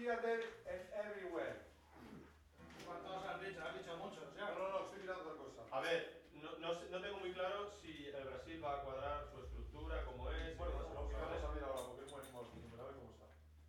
here, there, and everywhere. ¿Cuántos has dicho? Has dicho muchos, ya. No, estoy mirando otra cosa. A ver, no tengo muy claro si el Brasil va a cuadrar su estructura, cómo es. Bueno, cómo pues es, lo miramos ¿sabes? a ver ahora, porque es muy hermoso. A ver cómo está.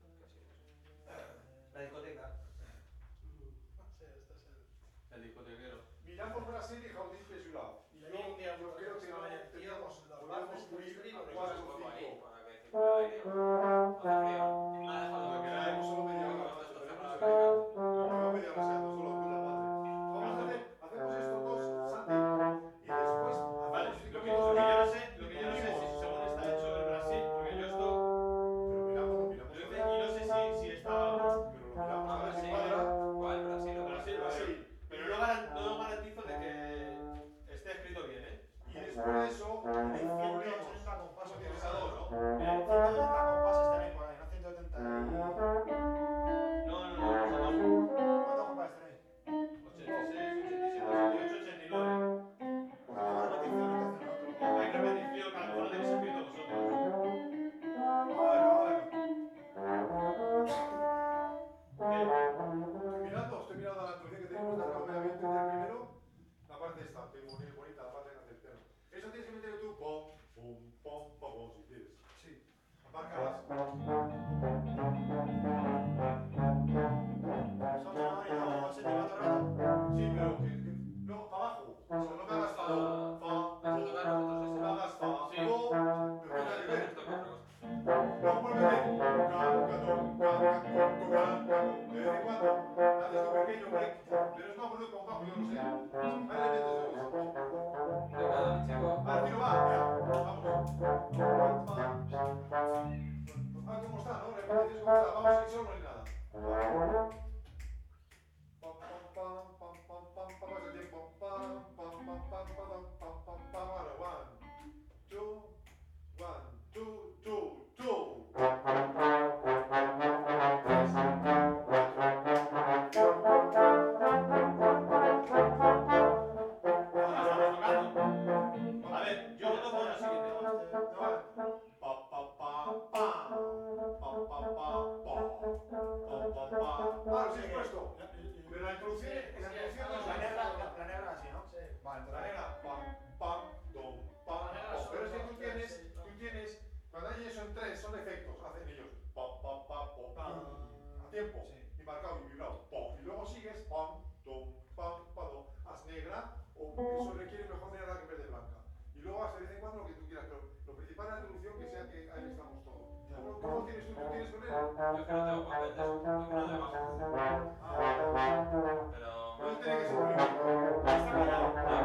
La discoteca. Sí, este es el... El discotequero. Miramos Brasil y Jaudí Pesulado. Y ahí un día Yo creo que no teníamos los podríamos bases, unir el a estilo, 4 o 5. Para que circule el aire. Hace frío. Me ha dejado Para que veamos solo media hora. Esto está cerrado, Me va a media hora, sea, no solo con la madre. Vamos a hacer, hacemos estos dos, Santi, y después Vale, hacemos 5 lo que minutos yo de no sé, si según está hecho el Brasil, porque yo esto Pero miramos, lo hice y no sé si está. Pero lo miramos a ver si cuadra. ¿Cuál? Brasil o Brasil. Pero no garantizo de que esté escrito bien, ¿eh? Y después de eso, Hay 180 unimos. compases. Sintetizador, ¿no? 180 compases tenéis por ahí, no 180. No, nosotros ¿Cuántos compases tenéis? 86, 87, 88, 89. Una repetición, entonces nosotros. Hay repetición, que a lo mejor lo tenéis escrito vosotros. Estoy mirando la introducción que tenemos de acá, obviamente, el primero. La parte esta, que es muy bonita, la parte del tema. Eso tienes que meter tú, pom, pum, pom, pom, si quieres. Sí. Marcarás. Son menores y luego se te va todo el rato. Sí, pero no, para abajo. O sea, no me hagas fa, fa, Vamos a tocar nosotros no ese. me hagas fa, Sí. do, pero tiene que ver. Esto es otra cosa. No, muévete. De vez en cuando haces un pequeño break, pero es más bonito con bajo, yo no sé. Ahí le metes dos. Venga, chico. Ah, tiro va, ya, vamos. Ah, ¿cómo está, no? Repeticiones, ¿cómo está? Vamos sin solo ni nada. Pam, pam, pam, pam, pam, pam, pam, es el tiempo. Pam, pam, pam, pam, pam, pam, pam, pam, ahora, 1, 2, 2. A ver, yo lo toco en la siguiente. Claro, sí, puesto. Pero la introducción no es La negra así, ¿no? Sí. Vale, La entonces. negra, pam, pam, dom, pam, pam. Pero es que tú tienes, cuando hay eso en tres, son efectos, hacen ellos, pam, pam, pam, pam, pam, a tiempo, y marcado y vibrado, pam. Y luego sigues, pam, dom, pam, pam, dom. Haz negra, o eso requiere mejor negra que en vez de blanca. Y luego haz de vez en cuando lo que tú quieras, pero lo principal es la introducción, que sea que ahí estamos todos. ¿Cómo tienes tú? ¿Tú tienes con él? Yo es que no tengo papel de eso. Yo creo de bajo. Ah, Pero. no tiene que ser muy bien. Está pillado.